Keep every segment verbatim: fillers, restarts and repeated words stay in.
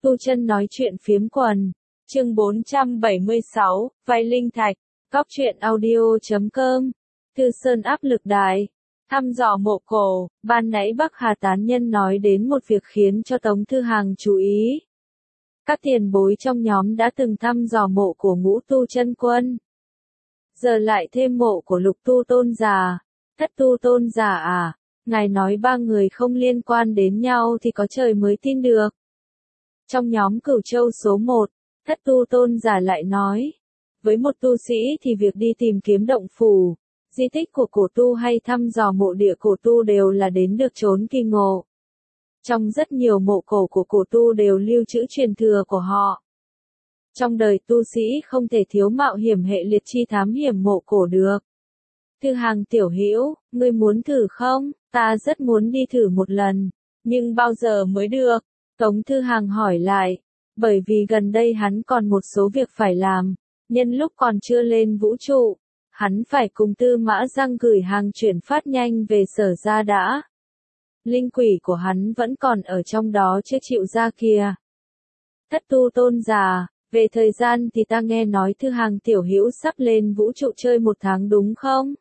Tu Chân nói chuyện phiếm quần. Chương bốn trăm bảy mươi sáu, Vai Linh Thạch. Góc truyện audio chấm com. Thư Sơn áp lực đại. Thăm dò mộ cổ. Ban nãy Bắc Hà tán nhân nói đến một việc khiến cho Tống Thư Hàng chú ý. Các tiền bối trong nhóm đã từng thăm dò mộ của Ngũ Tu Chân Quân. Giờ lại thêm mộ của Lục Tu Tôn Giả. Thất Tu Tôn Giả à? Ngài nói ba người không liên quan đến nhau thì có trời mới tin được. Trong nhóm Cửu Châu số một, Thất Tu Tôn Giả lại nói, với một tu sĩ thì việc đi tìm kiếm động phủ, di tích của cổ tu hay thăm dò mộ địa cổ tu đều là đến được chốn kỳ ngộ. Trong rất nhiều mộ cổ của cổ tu đều lưu trữ truyền thừa của họ. Trong đời tu sĩ không thể thiếu mạo hiểm hệ liệt chi thám hiểm mộ cổ được. Thư Hàng tiểu hữu, ngươi muốn thử không? Ta rất muốn đi thử một lần, nhưng bao giờ mới được? Tống Thư Hàng hỏi lại, bởi vì gần đây hắn còn một số việc phải làm, nhân lúc còn chưa lên vũ trụ, hắn phải cùng Tư Mã Giang gửi hàng chuyển phát nhanh về Sở Gia đã. Linh quỷ của hắn vẫn còn ở trong đó chưa chịu ra kìa. Thất Tu Tôn Giả, về thời gian thì ta nghe nói Thư Hàng tiểu hữu sắp lên vũ trụ chơi một tháng đúng không?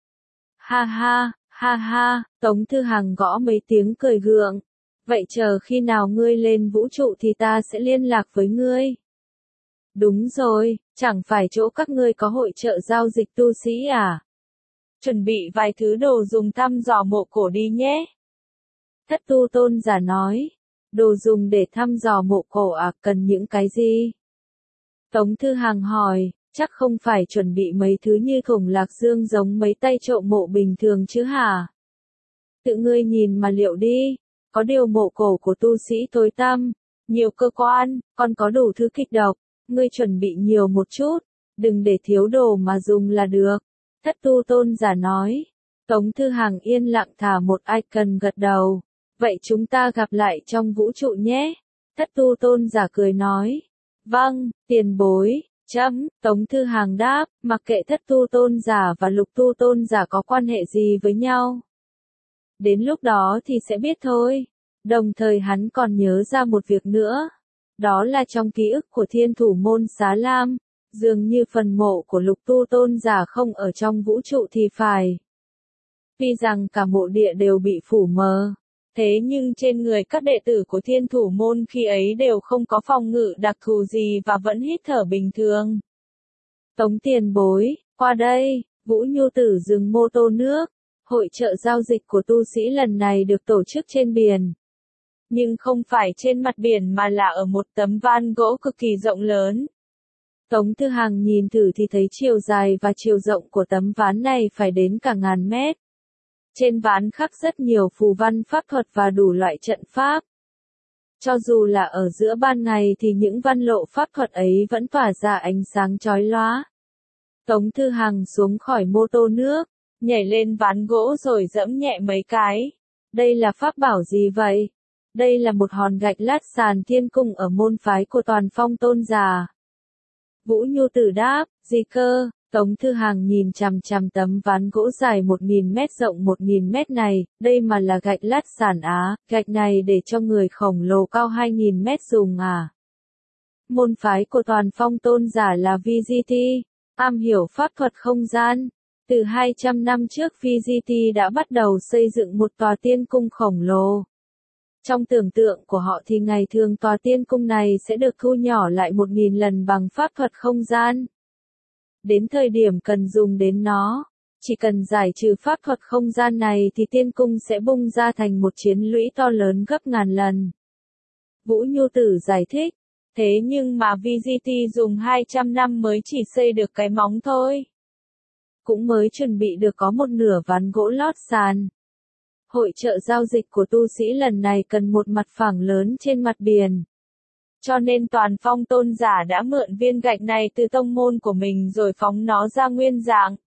Ha ha, ha ha, Tống Thư Hàng gõ mấy tiếng cười gượng. Vậy chờ khi nào ngươi lên vũ trụ thì ta sẽ liên lạc với ngươi. Đúng rồi, chẳng phải chỗ các ngươi có hội chợ giao dịch tu sĩ à? Chuẩn bị vài thứ đồ dùng thăm dò mộ cổ đi nhé. Thất Tu Tôn Giả nói, đồ dùng để thăm dò mộ cổ à, cần những cái gì? Tống Thư Hàng hỏi, chắc không phải chuẩn bị mấy thứ như thùng lạc dương giống mấy tay trộm mộ bình thường chứ hả? Tự ngươi nhìn mà liệu đi. Có điều mộ cổ của tu sĩ tối tăm, nhiều cơ quan, còn có đủ thứ kịch độc, ngươi chuẩn bị nhiều một chút, đừng để thiếu đồ mà dùng là được. Thất Tu Tôn Giả nói. Tống Thư Hàng yên lặng thả một icon gật đầu. Vậy chúng ta gặp lại trong vũ trụ nhé. Thất Tu Tôn Giả cười nói. Vâng, tiền bối, chấm, Tống Thư Hàng đáp, mặc kệ Thất Tu Tôn Giả và Lục Tu Tôn Giả có quan hệ gì với nhau. Đến lúc đó thì sẽ biết thôi. Đồng thời hắn còn nhớ ra một việc nữa. Đó là trong ký ức của Thiên Thủ Môn Xá Lam, dường như phần mộ của Lục Tu Tôn Giả không ở trong vũ trụ thì phải. Tuy rằng cả mộ địa đều bị phủ mờ, thế nhưng trên người các đệ tử của Thiên Thủ Môn khi ấy đều không có phòng ngự đặc thù gì và vẫn hít thở bình thường. Tống tiền bối, qua đây, Vũ Nhu Tử dừng mô tô nước. Hội chợ giao dịch của tu sĩ lần này được tổ chức trên biển. Nhưng không phải trên mặt biển mà là ở một tấm van gỗ cực kỳ rộng lớn. Tống Thư Hàng nhìn thử thì thấy chiều dài và chiều rộng của tấm ván này phải đến cả ngàn mét. Trên ván khắc rất nhiều phù văn pháp thuật và đủ loại trận pháp. Cho dù là ở giữa ban ngày thì những văn lộ pháp thuật ấy vẫn tỏa ra ánh sáng chói lóa. Tống Thư Hàng xuống khỏi mô tô nước, nhảy lên ván gỗ rồi giẫm nhẹ mấy cái. Đây là pháp bảo gì vậy? Đây là một hòn gạch lát sàn thiên cung ở môn phái của Toàn Phong Tôn Giả. Vũ Nhu Tử đáp, gì cơ? Tống Thư Hàng nhìn chằm chằm tấm ván gỗ dài một nghìn mét rộng một nghìn mét này, đây mà là gạch lát sàn á, gạch này để cho người khổng lồ cao hai nghìn mét dùng à? Môn phái của Toàn Phong Tôn Giả là vê giê tê, am hiểu pháp thuật không gian. Từ hai trăm năm trước vê giê tê đã bắt đầu xây dựng một tòa tiên cung khổng lồ. Trong tưởng tượng của họ thì ngày thường tòa tiên cung này sẽ được thu nhỏ lại một nghìn lần bằng pháp thuật không gian. Đến thời điểm cần dùng đến nó, chỉ cần giải trừ pháp thuật không gian này thì tiên cung sẽ bung ra thành một chiến lũy to lớn gấp ngàn lần. Vũ Nhu Tử giải thích, thế nhưng mà vê giê tê dùng hai trăm năm mới chỉ xây được cái móng thôi. Cũng mới chuẩn bị được có một nửa ván gỗ lót sàn. Hội chợ giao dịch của tu sĩ lần này cần một mặt phẳng lớn trên mặt biển. Cho nên Toàn Phong Tôn Giả đã mượn viên gạch này từ tông môn của mình rồi phóng nó ra nguyên dạng.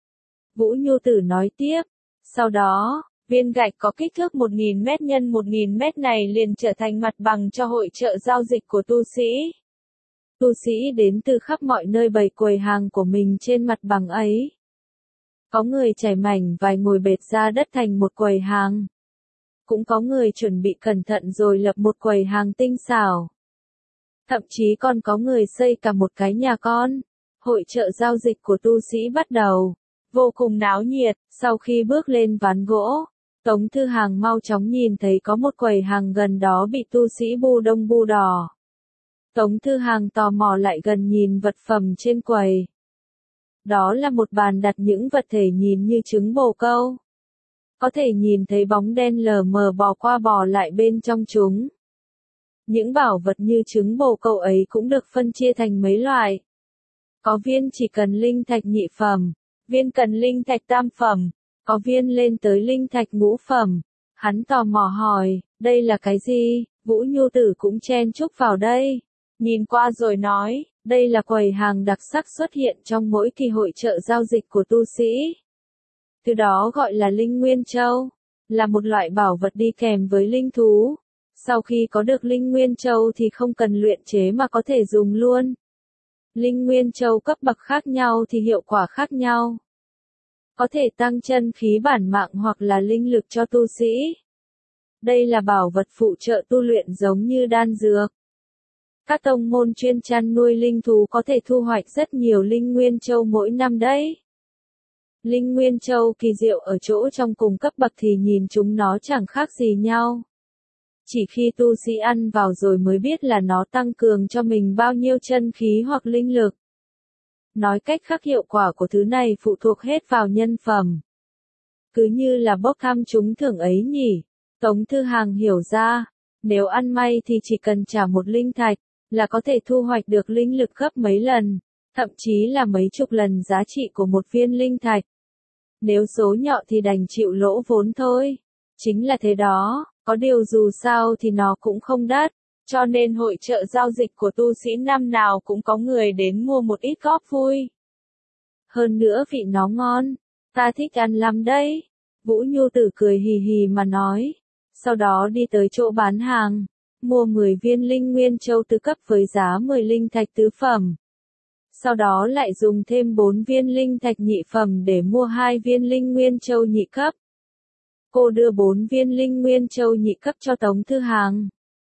Vũ Nhu Tử nói tiếp, sau đó, viên gạch có kích thước một nghìn mét nhân một nghìn mét này liền trở thành mặt bằng cho hội chợ giao dịch của tu sĩ. Tu sĩ đến từ khắp mọi nơi bày quầy hàng của mình trên mặt bằng ấy. Có người trải mảnh vài ngồi bệt ra đất thành một quầy hàng. Cũng có người chuẩn bị cẩn thận rồi lập một quầy hàng tinh xảo. Thậm chí còn có người xây cả một cái nhà con. Hội chợ giao dịch của tu sĩ bắt đầu. Vô cùng náo nhiệt, sau khi bước lên ván gỗ, Tống Thư Hàng mau chóng nhìn thấy có một quầy hàng gần đó bị tu sĩ bu đông bu đỏ. Tống Thư Hàng tò mò lại gần nhìn vật phẩm trên quầy. Đó là một bàn đặt những vật thể nhìn như trứng bồ câu. Có thể nhìn thấy bóng đen lờ mờ bò qua bò lại bên trong chúng. Những bảo vật như trứng bồ câu ấy cũng được phân chia thành mấy loại. Có viên chỉ cần linh thạch nhị phẩm, viên cần linh thạch tam phẩm, có viên lên tới linh thạch ngũ phẩm. Hắn tò mò hỏi, đây là cái gì? Vũ Nhu Tử cũng chen chúc vào đây. Nhìn qua rồi nói, đây là quầy hàng đặc sắc xuất hiện trong mỗi kỳ hội chợ giao dịch của tu sĩ. Từ đó gọi là Linh Nguyên Châu, là một loại bảo vật đi kèm với linh thú. Sau khi có được Linh Nguyên Châu thì không cần luyện chế mà có thể dùng luôn. Linh Nguyên Châu cấp bậc khác nhau thì hiệu quả khác nhau. Có thể tăng chân khí bản mạng hoặc là linh lực cho tu sĩ. Đây là bảo vật phụ trợ tu luyện giống như đan dược. Các tông môn chuyên chăn nuôi linh thú có thể thu hoạch rất nhiều Linh Nguyên Châu mỗi năm đấy. Linh Nguyên Châu kỳ diệu ở chỗ trong cùng cấp bậc thì nhìn chúng nó chẳng khác gì nhau. Chỉ khi tu sĩ ăn vào rồi mới biết là nó tăng cường cho mình bao nhiêu chân khí hoặc linh lực. Nói cách khác hiệu quả của thứ này phụ thuộc hết vào nhân phẩm. Cứ như là bốc thăm trúng thưởng ấy nhỉ. Tống Thư Hàng hiểu ra, nếu ăn may thì chỉ cần trả một linh thạch, là có thể thu hoạch được linh lực gấp mấy lần, thậm chí là mấy chục lần giá trị của một viên linh thạch. Nếu số nhọ thì đành chịu lỗ vốn thôi. Chính là thế đó, có điều dù sao thì nó cũng không đắt, cho nên hội chợ giao dịch của tu sĩ năm nào cũng có người đến mua một ít góp vui. Hơn nữa vị nó ngon, ta thích ăn lắm đấy. Vũ Nhu Tử cười hì hì mà nói, sau đó đi tới chỗ bán hàng, mua mười viên Linh Nguyên Châu tứ cấp với giá mười linh thạch tứ phẩm. Sau đó lại dùng thêm bốn viên linh thạch nhị phẩm để mua hai viên Linh Nguyên Châu nhị cấp. Cô đưa bốn viên Linh Nguyên Châu nhị cấp cho Tống Thư Hàng.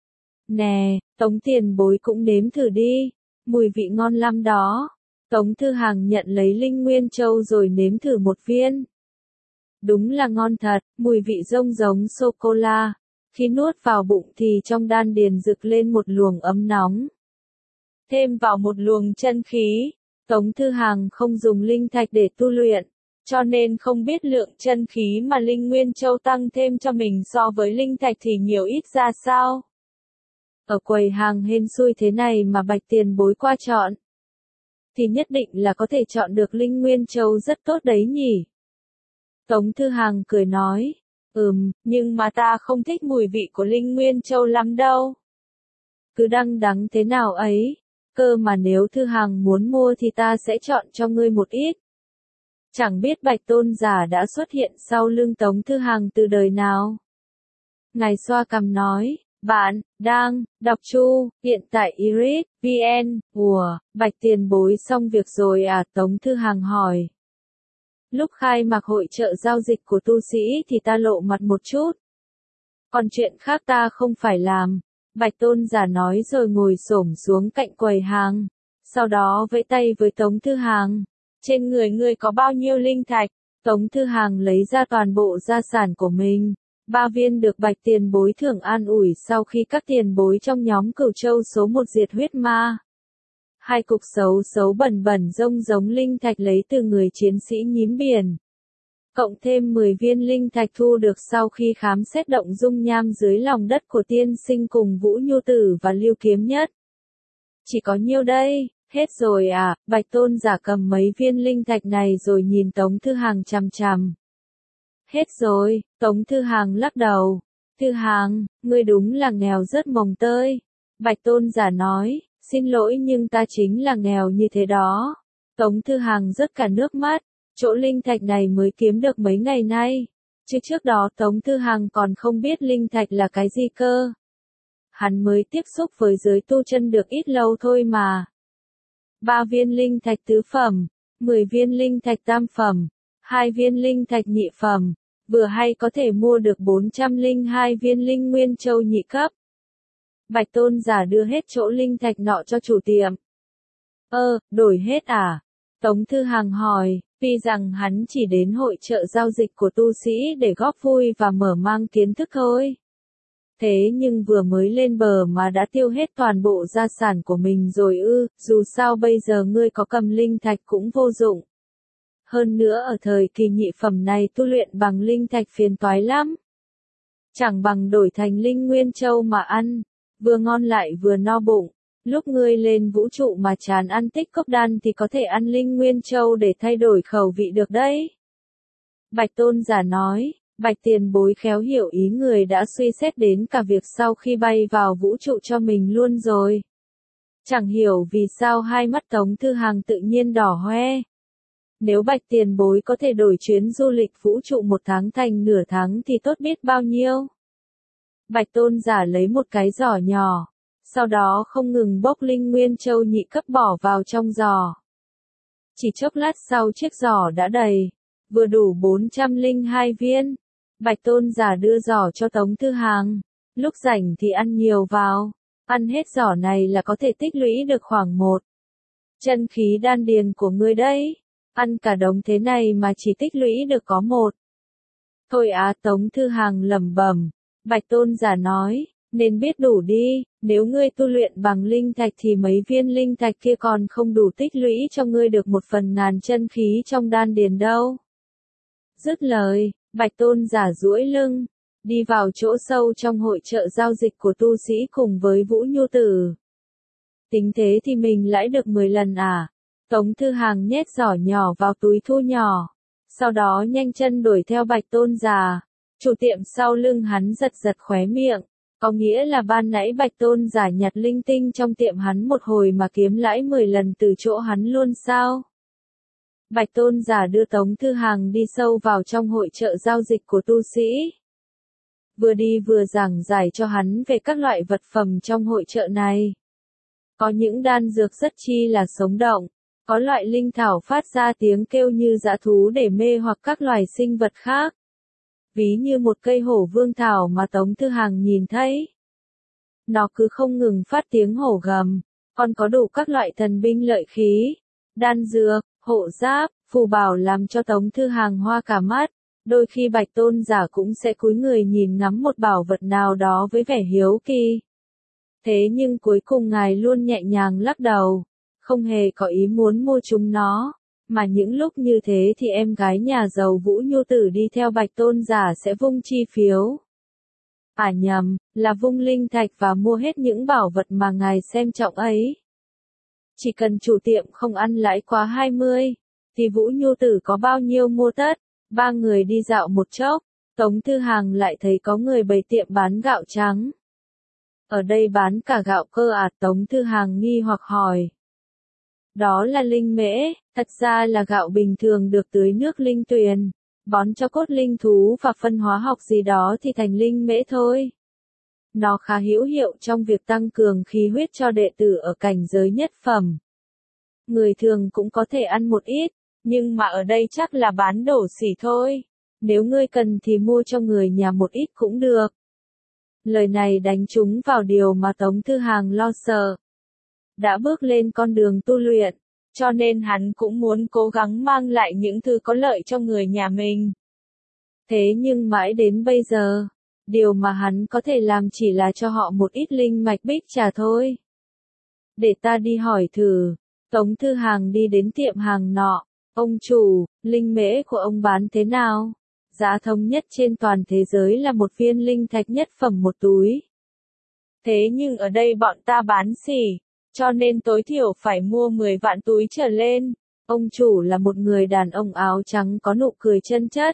Nè, Tống tiền bối cũng nếm thử đi, mùi vị ngon lắm đó. Tống Thư Hàng nhận lấy Linh Nguyên Châu rồi nếm thử một viên. Đúng là ngon thật, mùi vị rông giống sô-cô-la. Khi nuốt vào bụng thì trong đan điền rực lên một luồng ấm nóng. Thêm vào một luồng chân khí, Tống Thư Hàng không dùng linh thạch để tu luyện, cho nên không biết lượng chân khí mà Linh Nguyên Châu tăng thêm cho mình so với linh thạch thì nhiều ít ra sao. Ở quầy hàng hên xui thế này mà Bạch tiền bối qua chọn, thì nhất định là có thể chọn được Linh Nguyên Châu rất tốt đấy nhỉ. Tống Thư Hàng cười nói, ừm, nhưng mà ta không thích mùi vị của Linh Nguyên Châu lắm đâu. Cứ đăng đắng thế nào ấy, cơ mà nếu Thư Hàng muốn mua thì ta sẽ chọn cho ngươi một ít. Chẳng biết Bạch Tôn giả đã xuất hiện sau lưng Tống Thư Hàng từ đời nào. Ngài xoa cằm nói, bạn, đang, đọc chu, hiện tại Iris, vê en, ủa, Bạch tiền bối xong việc rồi à? Tống Thư Hàng hỏi. Lúc khai mạc hội chợ giao dịch của tu sĩ thì ta lộ mặt một chút. Còn chuyện khác ta không phải làm. Bạch Tôn giả nói rồi ngồi xổm xuống cạnh quầy hàng. Sau đó vẫy tay với Tống Thư Hàng. Trên người ngươi có bao nhiêu linh thạch? Tống Thư Hàng lấy ra toàn bộ gia sản của mình. Ba viên được Bạch tiền bối thưởng an ủi sau khi các tiền bối trong nhóm Cửu Châu số một diệt huyết ma. Hai cục xấu xấu bẩn bẩn rông giống linh thạch lấy từ người chiến sĩ nhím biển. Cộng thêm mười viên linh thạch thu được sau khi khám xét động dung nham dưới lòng đất của tiên sinh cùng Vũ Nhu Tử và Lưu Kiếm Nhất. Chỉ có nhiêu đây, hết rồi à? Bạch Tôn giả cầm mấy viên linh thạch này rồi nhìn Tống Thư Hàng chằm chằm. Hết rồi, Tống Thư Hàng lắc đầu. Thư Hàng, ngươi đúng là nghèo rất mồng tơi. Bạch Tôn giả nói, xin lỗi nhưng ta chính là nghèo như thế đó. Tống Thư Hàng rớt cả nước mắt. Chỗ linh thạch này mới kiếm được mấy ngày nay. Chứ trước đó Tống Thư Hàng còn không biết linh thạch là cái gì cơ. Hắn mới tiếp xúc với giới tu chân được ít lâu thôi mà. Ba viên linh thạch tứ phẩm, mười viên linh thạch tam phẩm, hai viên linh thạch nhị phẩm, vừa hay có thể mua được bốn trăm lẻ hai viên Linh Nguyên Châu nhị cấp. Bạch tôn giả đưa hết chỗ linh thạch nọ cho chủ tiệm. Ơ, đổi hết à? Tống Thư Hàng hỏi, vì rằng hắn chỉ đến hội chợ giao dịch của tu sĩ để góp vui và mở mang kiến thức thôi. Thế nhưng vừa mới lên bờ mà đã tiêu hết toàn bộ gia sản của mình rồi ư, dù sao bây giờ ngươi có cầm linh thạch cũng vô dụng. Hơn nữa ở thời kỳ nhị phẩm này tu luyện bằng linh thạch phiền toái lắm. Chẳng bằng đổi thành linh nguyên châu mà ăn, vừa ngon lại vừa no bụng. Lúc ngươi lên vũ trụ mà chán ăn tích cốc đan thì có thể ăn linh nguyên châu để thay đổi khẩu vị được đấy. Bạch tôn giả nói, Bạch tiền bối khéo hiểu ý người đã suy xét đến cả việc sau khi bay vào vũ trụ cho mình luôn rồi. Chẳng hiểu vì sao hai mắt Tống Thư Hàng tự nhiên đỏ hoe. Nếu Bạch tiền bối có thể đổi chuyến du lịch vũ trụ một tháng thành nửa tháng thì tốt biết bao nhiêu. Bạch tôn giả lấy một cái giỏ nhỏ, sau đó không ngừng bốc linh nguyên châu nhị cấp bỏ vào trong giỏ. Chỉ chốc lát sau chiếc giỏ đã đầy, vừa đủ bốn trăm lẻ hai viên. Bạch tôn giả đưa giỏ cho Tống Thư Hàng, lúc rảnh thì ăn nhiều vào, ăn hết giỏ này là có thể tích lũy được khoảng một chân khí đan điền của ngươi đấy, ăn cả đống thế này mà chỉ tích lũy được có một. Thôi á, Tống Thư Hàng lẩm bẩm. Bạch tôn giả nói, nên biết đủ đi, nếu ngươi tu luyện bằng linh thạch thì mấy viên linh thạch kia còn không đủ tích lũy cho ngươi được một phần ngàn chân khí trong đan điền đâu. Dứt lời, Bạch tôn giả duỗi lưng, đi vào chỗ sâu trong hội chợ giao dịch của tu sĩ cùng với Vũ Nhu Tử. Tính thế thì mình lãi được mười lần à? Tống Thư Hàng nhét giỏ nhỏ vào túi thu nhỏ, sau đó nhanh chân đuổi theo Bạch tôn giả. Chủ tiệm sau lưng hắn giật giật khóe miệng, có nghĩa là ban nãy Bạch tôn giả nhặt linh tinh trong tiệm hắn một hồi mà kiếm lãi mười lần từ chỗ hắn luôn sao? Bạch tôn giả đưa Tống Thư Hàng đi sâu vào trong hội chợ giao dịch của tu sĩ. Vừa đi vừa giảng giải cho hắn về các loại vật phẩm trong hội chợ này. Có những đan dược rất chi là sống động, có loại linh thảo phát ra tiếng kêu như dã thú để mê hoặc các loài sinh vật khác. Ví như một cây hổ vương thảo mà Tống Thư Hàng nhìn thấy. Nó cứ không ngừng phát tiếng hổ gầm, còn có đủ các loại thần binh lợi khí, đan dược, hộ giáp, phù bảo làm cho Tống Thư Hàng hoa cả mắt. Đôi khi Bạch tôn giả cũng sẽ cúi người nhìn ngắm một bảo vật nào đó với vẻ hiếu kỳ. Thế nhưng cuối cùng ngài luôn nhẹ nhàng lắc đầu, không hề có ý muốn mua chúng nó. Mà những lúc như thế thì em gái nhà giàu Vũ Nhu Tử đi theo Bạch tôn giả sẽ vung chi phiếu. À nhầm, là vung linh thạch và mua hết những bảo vật mà ngài xem trọng ấy. Chỉ cần chủ tiệm không ăn lãi quá hai mươi, thì Vũ Nhu Tử có bao nhiêu mua tất. Ba người đi dạo một chốc, Tống Thư Hàng lại thấy có người bày tiệm bán gạo trắng. Ở đây bán cả gạo cơ à? Tống Thư Hàng nghi hoặc hỏi. Đó là linh mễ, thật ra là gạo bình thường được tưới nước linh tuyền, bón cho cốt linh thú và phân hóa học gì đó thì thành linh mễ thôi. Nó khá hữu hiệu trong việc tăng cường khí huyết cho đệ tử ở cảnh giới nhất phẩm. Người thường cũng có thể ăn một ít, nhưng mà ở đây chắc là bán đổ xỉ thôi. Nếu ngươi cần thì mua cho người nhà một ít cũng được. Lời này đánh trúng vào điều mà Tống Thư Hàng lo sợ. Đã bước lên con đường tu luyện, cho nên hắn cũng muốn cố gắng mang lại những thứ có lợi cho người nhà mình. Thế nhưng mãi đến bây giờ, điều mà hắn có thể làm chỉ là cho họ một ít linh mạch bích trà thôi. Để ta đi hỏi thử. Tống Thư Hàng đi đến tiệm hàng nọ. Ông chủ, linh mễ của ông bán thế nào? Giá thống nhất trên toàn thế giới là một viên linh thạch nhất phẩm một túi. Thế nhưng ở đây bọn ta bán xỉ, cho nên tối thiểu phải mua mười vạn túi trở lên. Ông chủ là một người đàn ông áo trắng có nụ cười chân chất.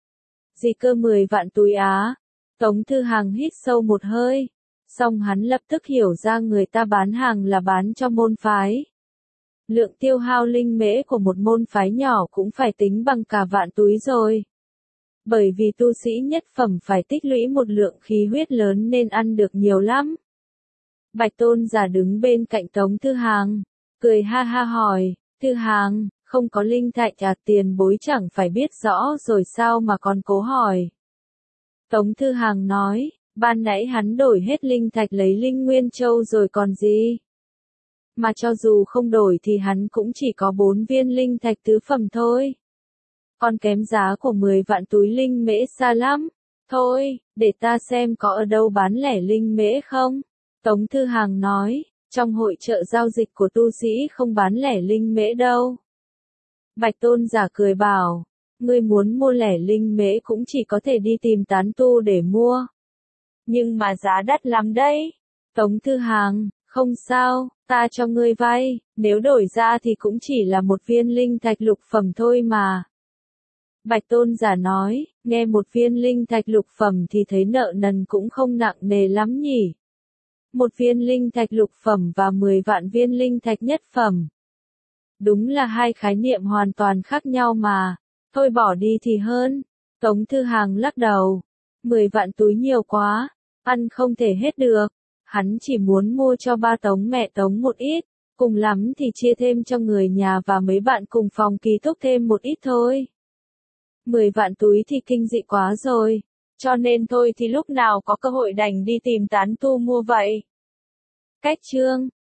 Gì cơ mười vạn túi á? Tống Thư Hàng hít sâu một hơi. Xong hắn lập tức hiểu ra người ta bán hàng là bán cho môn phái. Lượng tiêu hao linh mễ của một môn phái nhỏ cũng phải tính bằng cả vạn túi rồi. Bởi vì tu sĩ nhất phẩm phải tích lũy một lượng khí huyết lớn nên ăn được nhiều lắm. Bạch tôn giả đứng bên cạnh Tống Thư Hàng, cười ha ha hỏi, Thư Hàng, không có linh thạch à? Tiền bối chẳng phải biết rõ rồi sao mà còn cố hỏi. Tống Thư Hàng nói, Ban nãy hắn đổi hết linh thạch lấy linh nguyên châu rồi còn gì. Mà cho dù không đổi thì hắn cũng chỉ có bốn viên linh thạch tứ phẩm thôi. Còn kém giá của mười vạn túi linh mễ xa lắm. Thôi, để ta xem có ở đâu bán lẻ linh mễ không? Tống Thư Hàng nói, trong hội chợ giao dịch của tu sĩ không bán lẻ linh mễ đâu. Bạch Tôn giả cười bảo, ngươi muốn mua lẻ linh mễ cũng chỉ có thể đi tìm tán tu để mua. Nhưng mà giá đắt lắm đấy. Tống Thư Hàng, không sao, ta cho ngươi vay, nếu đổi ra thì cũng chỉ là một viên linh thạch lục phẩm thôi mà. Bạch Tôn giả nói, nghe một viên linh thạch lục phẩm thì thấy nợ nần cũng không nặng nề lắm nhỉ. Một viên linh thạch lục phẩm và mười vạn viên linh thạch nhất phẩm. Đúng là hai khái niệm hoàn toàn khác nhau mà. Thôi bỏ đi thì hơn. Tống Thư Hàng lắc đầu. Mười vạn túi nhiều quá, ăn không thể hết được. Hắn chỉ muốn mua cho ba Tống mẹ Tống một ít, cùng lắm thì chia thêm cho người nhà và mấy bạn cùng phòng ký túc thêm một ít thôi. Mười vạn túi thì kinh dị quá rồi, cho nên thôi thì lúc nào có cơ hội đành đi tìm tán tu mua vậy. Cách chương